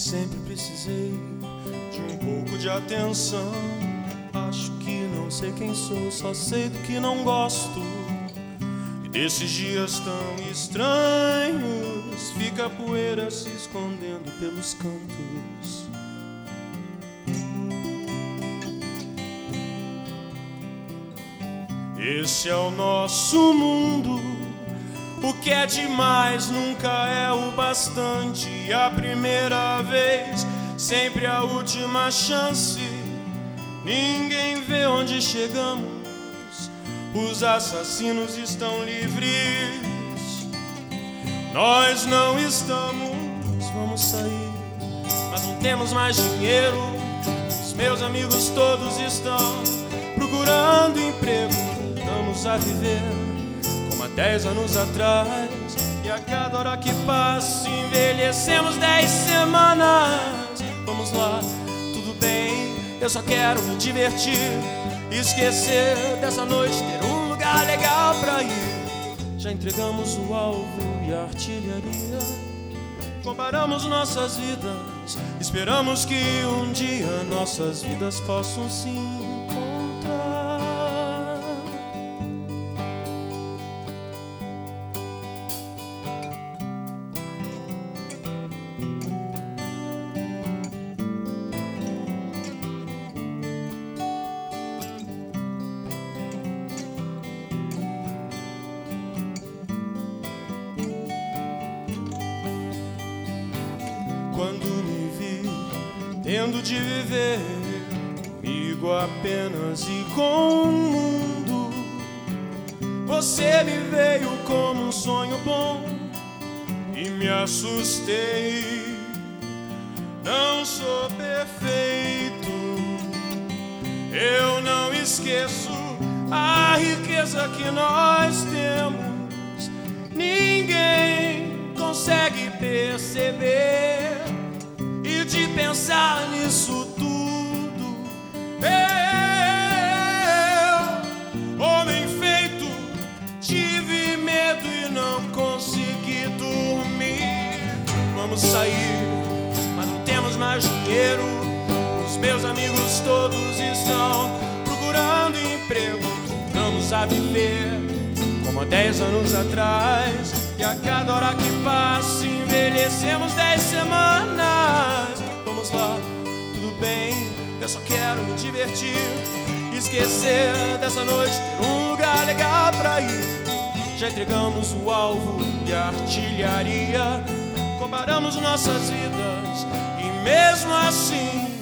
sempre precisei de um pouco de atenção. Acho que não sei quem sou, só sei do que não gosto. E desses dias tão estranhos fica a poeira se escondendo pelos cantos. Esse é o nosso mundo. O que é demais nunca é o bastante. A primeira vez, sempre a última chance. Ninguém vê onde chegamos. Os assassinos estão livres. Nós não estamos. Vamos sair, mas não temos mais dinheiro. Os meus amigos todos estão procurando emprego. Voltamos a viver como há 10 anos atrás. E a cada hora que passa envelhecemos 10 semanas. Vamos lá, tudo bem, eu só quero me divertir, esquecer dessa noite, ter um lugar legal pra ir. Já entregamos o alvo e a artilharia. Comparamos nossas vidas, esperamos que um dia nossas vidas possam se encontrar. Quando me vi tendo de viver comigo apenas e com o mundo, você me veio como um sonho bom e me assustei. Não sou perfeito, eu não esqueço a riqueza que nós temos. Ninguém consegue perceber. E de pensar nisso tudo, eu, homem feito, tive medo e não consegui dormir. Vamos sair, mas não temos mais dinheiro. Os meus amigos todos estão procurando emprego. Voltamos a viver como há 10 anos atrás. E a cada hora que passa envelhecemos 10 semanas. Vamos lá, tudo bem, eu só quero me divertir, esquecer dessa noite, ter um lugar legal pra ir. Já entregamos o alvo e a artilharia. Comparamos nossas vidas e mesmo assim